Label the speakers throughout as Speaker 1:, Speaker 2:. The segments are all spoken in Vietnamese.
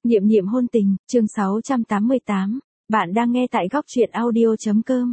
Speaker 1: Niệm niệm hôn tình, chương 688. Bạn đang nghe tại góc truyện audio.com.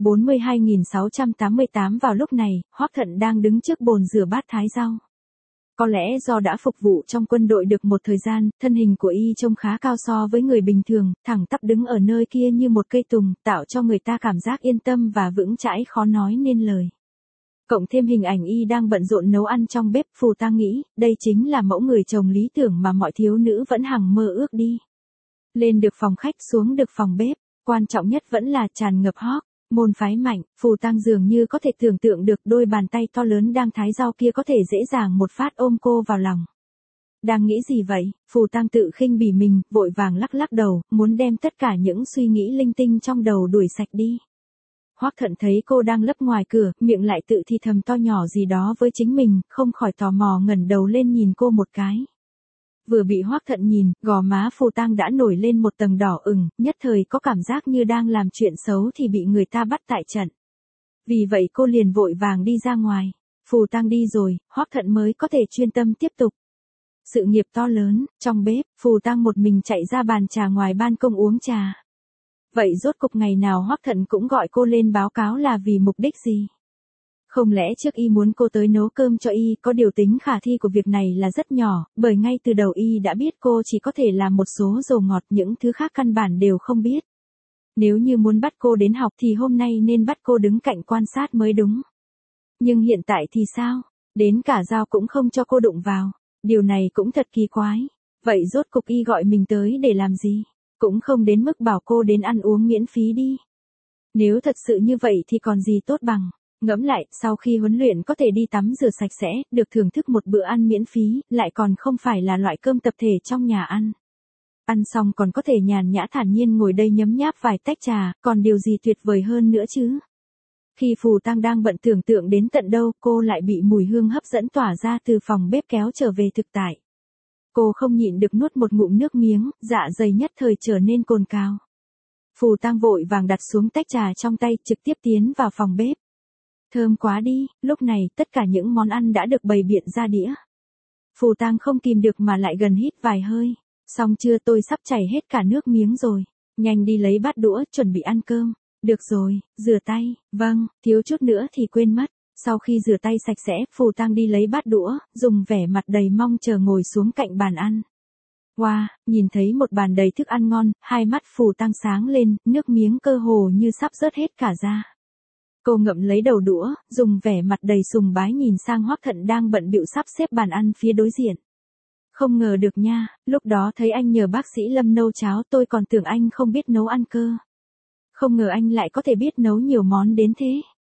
Speaker 1: 42.688 vào lúc này, Hoắc Thận đang đứng trước bồn rửa bát thái rau. Có lẽ do đã phục vụ trong quân đội được một thời gian, thân hình của y trông khá cao so với người bình thường, thẳng tắp đứng ở nơi kia như một cây tùng, tạo cho người ta cảm giác yên tâm và vững chãi khó nói nên lời. Cộng thêm hình ảnh y đang bận rộn nấu ăn trong bếp, Phù Tang nghĩ, đây chính là mẫu người chồng lý tưởng mà mọi thiếu nữ vẫn hằng mơ ước đi. Lên được phòng khách xuống được phòng bếp, quan trọng nhất vẫn là tràn ngập hóc, môn phái mạnh, Phù Tang dường như có thể tưởng tượng được đôi bàn tay to lớn đang thái rau kia có thể dễ dàng một phát ôm cô vào lòng. Đang nghĩ gì vậy? Phù Tang tự khinh bỉ mình, vội vàng lắc lắc đầu, muốn đem tất cả những suy nghĩ linh tinh trong đầu đuổi sạch đi. Hoắc Thận thấy cô đang lấp ngoài cửa, miệng lại tự thì thầm to nhỏ gì đó với chính mình, không khỏi tò mò ngẩng đầu lên nhìn cô một cái. Vừa bị Hoắc Thận nhìn, gò má Phù Tang đã nổi lên một tầng đỏ ửng, nhất thời có cảm giác như đang làm chuyện xấu thì bị người ta bắt tại trận. Vì vậy cô liền vội vàng đi ra ngoài. Phù Tang đi rồi, Hoắc Thận mới có thể chuyên tâm tiếp tục. Sự nghiệp to lớn, trong bếp, Phù Tang một mình chạy ra bàn trà ngoài ban công uống trà. Vậy rốt cục ngày nào Hoắc Thận cũng gọi cô lên báo cáo là vì mục đích gì? Không lẽ trước y muốn cô tới nấu cơm cho y, có điều tính khả thi của việc này là rất nhỏ, bởi ngay từ đầu y đã biết cô chỉ có thể làm một số dầu ngọt, những thứ khác căn bản đều không biết. Nếu như muốn bắt cô đến học thì hôm nay nên bắt cô đứng cạnh quan sát mới đúng. Nhưng hiện tại thì sao? Đến cả dao cũng không cho cô đụng vào. Điều này cũng thật kỳ quái. Vậy rốt cục y gọi mình tới để làm gì? Cũng không đến mức bảo cô đến ăn uống miễn phí đi. Nếu thật sự như vậy thì còn gì tốt bằng. Ngẫm lại, sau khi huấn luyện có thể đi tắm rửa sạch sẽ, được thưởng thức một bữa ăn miễn phí, lại còn không phải là loại cơm tập thể trong nhà ăn. Ăn xong còn có thể nhàn nhã thản nhiên ngồi đây nhấm nháp vài tách trà, còn điều gì tuyệt vời hơn nữa chứ? Khi Phù Tang đang bận tưởng tượng đến tận đâu, cô lại bị mùi hương hấp dẫn tỏa ra từ phòng bếp kéo trở về thực tại. Cô không nhịn được nuốt một ngụm nước miếng, dạ dày nhất thời trở nên cồn cào. Phù Tang vội vàng đặt xuống tách trà trong tay, trực tiếp tiến vào phòng bếp. Thơm quá đi, lúc này tất cả những món ăn đã được bày biện ra đĩa. Phù Tang không kìm được mà lại gần hít vài hơi. Xong chưa, tôi sắp chảy hết cả nước miếng rồi. Nhanh đi lấy bát đũa, chuẩn bị ăn cơm. Được rồi, rửa tay, vâng, thiếu chút nữa thì quên mất. Sau khi rửa tay sạch sẽ, Phù Tang đi lấy bát đũa, dùng vẻ mặt đầy mong chờ ngồi xuống cạnh bàn ăn. Wow, nhìn thấy một bàn đầy thức ăn ngon, hai mắt Phù Tang sáng lên, nước miếng cơ hồ như sắp rớt hết cả ra. Cô ngậm lấy đầu đũa, dùng vẻ mặt đầy sùng bái nhìn sang Hoắc Thận đang bận bịu sắp xếp bàn ăn phía đối diện. Không ngờ được nha, lúc đó thấy anh nhờ bác sĩ Lâm nấu cháo, tôi còn tưởng anh không biết nấu ăn cơ. Không ngờ anh lại có thể biết nấu nhiều món đến thế.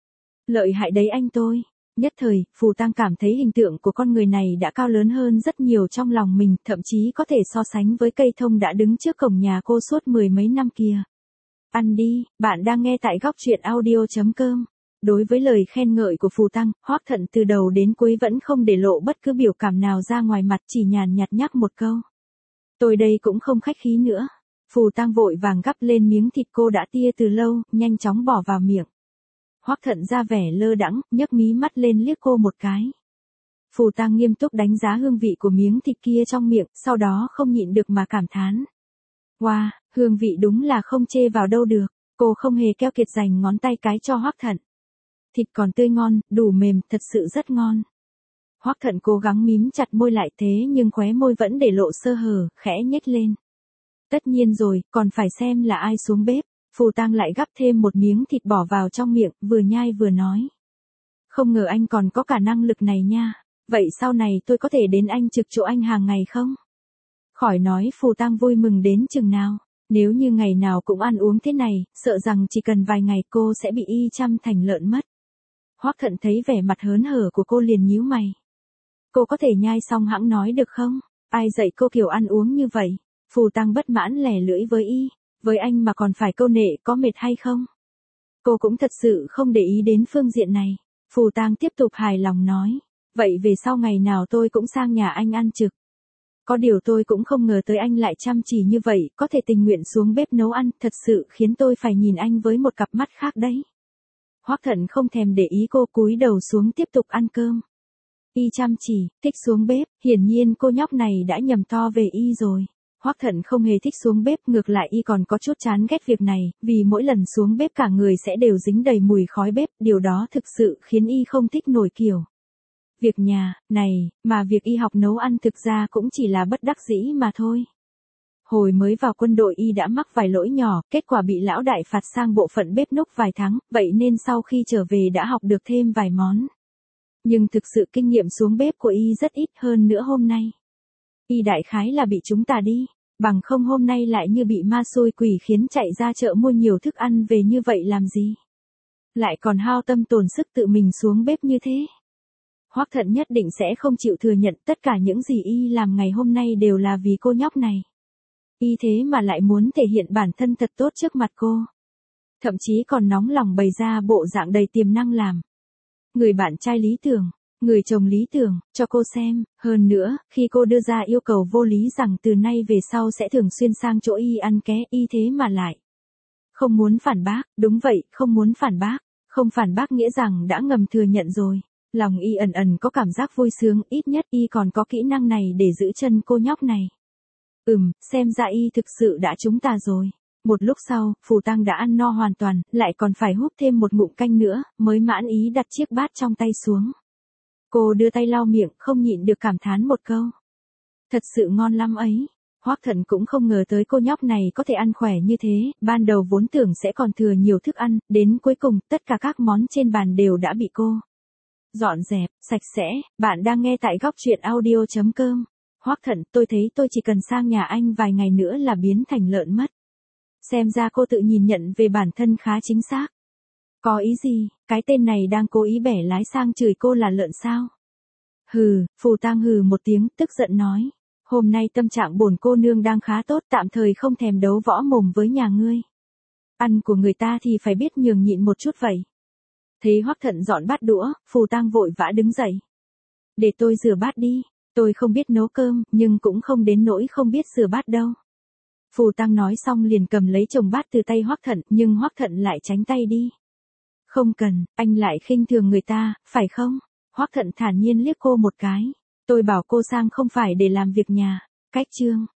Speaker 1: Lợi hại đấy anh tôi. Nhất thời, Phù Tang cảm thấy hình tượng của con người này đã cao lớn hơn rất nhiều trong lòng mình, thậm chí có thể so sánh với cây thông đã đứng trước cổng nhà cô suốt 10 mấy năm kia. Ăn đi, bạn đang nghe tại góc truyện audio.com. Đối với lời khen ngợi của Phù Tang, Hoắc Thận từ đầu đến cuối vẫn không để lộ bất cứ biểu cảm nào ra ngoài mặt, chỉ nhàn nhạt nhắc một câu. Tôi đây cũng không khách khí nữa. Phù Tang vội vàng gắp lên miếng thịt cô đã tia từ lâu, nhanh chóng bỏ vào miệng. Hoắc Thận ra vẻ lơ đãng, nhấc mí mắt lên liếc cô một cái. Phù Tang nghiêm túc đánh giá hương vị của miếng thịt kia trong miệng, sau đó không nhịn được mà cảm thán. Wow, hương vị đúng là không chê vào đâu được. Cô không hề keo kiệt dành ngón tay cái cho Hoắc Thận. Thịt còn tươi ngon, đủ mềm, thật sự rất ngon. Hoắc Thận cố gắng mím chặt môi lại thế nhưng khóe môi vẫn để lộ sơ hở, khẽ nhếch lên. Tất nhiên rồi, còn phải xem là ai xuống bếp. Phù Tang lại gắp thêm một miếng thịt bỏ vào trong miệng, vừa nhai vừa nói. Không ngờ anh còn có cả năng lực này nha. Vậy sau này tôi có thể đến anh trực chỗ anh hàng ngày không? Khỏi nói, Phù Tang vui mừng đến chừng nào. Nếu như ngày nào cũng ăn uống thế này, sợ rằng chỉ cần vài ngày cô sẽ bị y chăm thành lợn mất. Hoắc Thận thấy vẻ mặt hớn hở của cô liền nhíu mày. Cô có thể nhai xong hẵng nói được không? Ai dạy cô kiểu ăn uống như vậy? Phù Tang bất mãn lẻ lưỡi với y. Với anh mà còn phải câu nệ, có mệt hay không? Cô cũng thật sự không để ý đến phương diện này. Phù Tang tiếp tục hài lòng nói. Vậy về sau ngày nào tôi cũng sang nhà anh ăn trực. Có điều tôi cũng không ngờ tới anh lại chăm chỉ như vậy, có thể tình nguyện xuống bếp nấu ăn, thật sự khiến tôi phải nhìn anh với một cặp mắt khác đấy. Hoắc Thận không thèm để ý cô, cúi đầu xuống tiếp tục ăn cơm. Y chăm chỉ, thích xuống bếp, hiển nhiên cô nhóc này đã nhầm to về y rồi. Hoắc Thận không hề thích xuống bếp, ngược lại y còn có chút chán ghét việc này, vì mỗi lần xuống bếp cả người sẽ đều dính đầy mùi khói bếp, điều đó thực sự khiến y không thích nổi kiểu việc nhà này, mà việc y học nấu ăn thực ra cũng chỉ là bất đắc dĩ mà thôi. Hồi mới vào quân đội y đã mắc vài lỗi nhỏ, kết quả bị lão đại phạt sang bộ phận bếp núc vài tháng, vậy nên sau khi trở về đã học được thêm vài món. Nhưng thực sự kinh nghiệm xuống bếp của y rất ít, hơn nữa hôm nay. Y đại khái là bị chúng ta đi, bằng không hôm nay lại như bị ma xui quỷ khiến chạy ra chợ mua nhiều thức ăn về như vậy làm gì. Lại còn hao tâm tổn sức tự mình xuống bếp như thế. Hoắc Thận nhất định sẽ không chịu thừa nhận tất cả những gì y làm ngày hôm nay đều là vì cô nhóc này. Y thế mà lại muốn thể hiện bản thân thật tốt trước mặt cô. Thậm chí còn nóng lòng bày ra bộ dạng đầy tiềm năng làm người bạn trai lý tưởng, người chồng lý tưởng, cho cô xem. Hơn nữa, khi cô đưa ra yêu cầu vô lý rằng từ nay về sau sẽ thường xuyên sang chỗ y ăn ké, y thế mà lại không muốn phản bác. Đúng vậy, không muốn phản bác. Không phản bác nghĩa rằng đã ngầm thừa nhận rồi. Lòng y ẩn ẩn có cảm giác vui sướng, ít nhất y còn có kỹ năng này để giữ chân cô nhóc này. Xem ra y thực sự đã trúng tà rồi. Một lúc sau, Phù Tăng đã ăn no hoàn toàn, lại còn phải húp thêm một ngụm canh nữa, mới mãn ý đặt chiếc bát trong tay xuống. Cô đưa tay lau miệng, không nhịn được cảm thán một câu. Thật sự ngon lắm ấy. Hoắc Thận cũng không ngờ tới cô nhóc này có thể ăn khỏe như thế, ban đầu vốn tưởng sẽ còn thừa nhiều thức ăn, đến cuối cùng, tất cả các món trên bàn đều đã bị cô dọn dẹp, sạch sẽ. Bạn đang nghe tại góc truyện audio.com. Hoắc Thận, tôi thấy tôi chỉ cần sang nhà anh vài ngày nữa là biến thành lợn mất. Xem ra cô tự nhìn nhận về bản thân khá chính xác. Có ý gì, cái tên này đang cố ý bẻ lái sang chửi cô là lợn sao? Hừ, Phù Tang hừ một tiếng, tức giận nói. Hôm nay tâm trạng bổn cô nương đang khá tốt, tạm thời không thèm đấu võ mồm với nhà ngươi. Ăn của người ta thì phải biết nhường nhịn một chút vậy. Thấy Hoắc Thận dọn bát đũa, Phù Tang vội vã đứng dậy. Để tôi rửa bát đi, tôi không biết nấu cơm, nhưng cũng không đến nỗi không biết rửa bát đâu. Phù Tang nói xong liền cầm lấy chồng bát từ tay Hoắc Thận, nhưng Hoắc Thận lại tránh tay đi. Không cần, anh lại khinh thường người ta, phải không? Hoắc Thận thản nhiên liếc cô một cái. Tôi bảo cô sang không phải để làm việc nhà. Cách chương.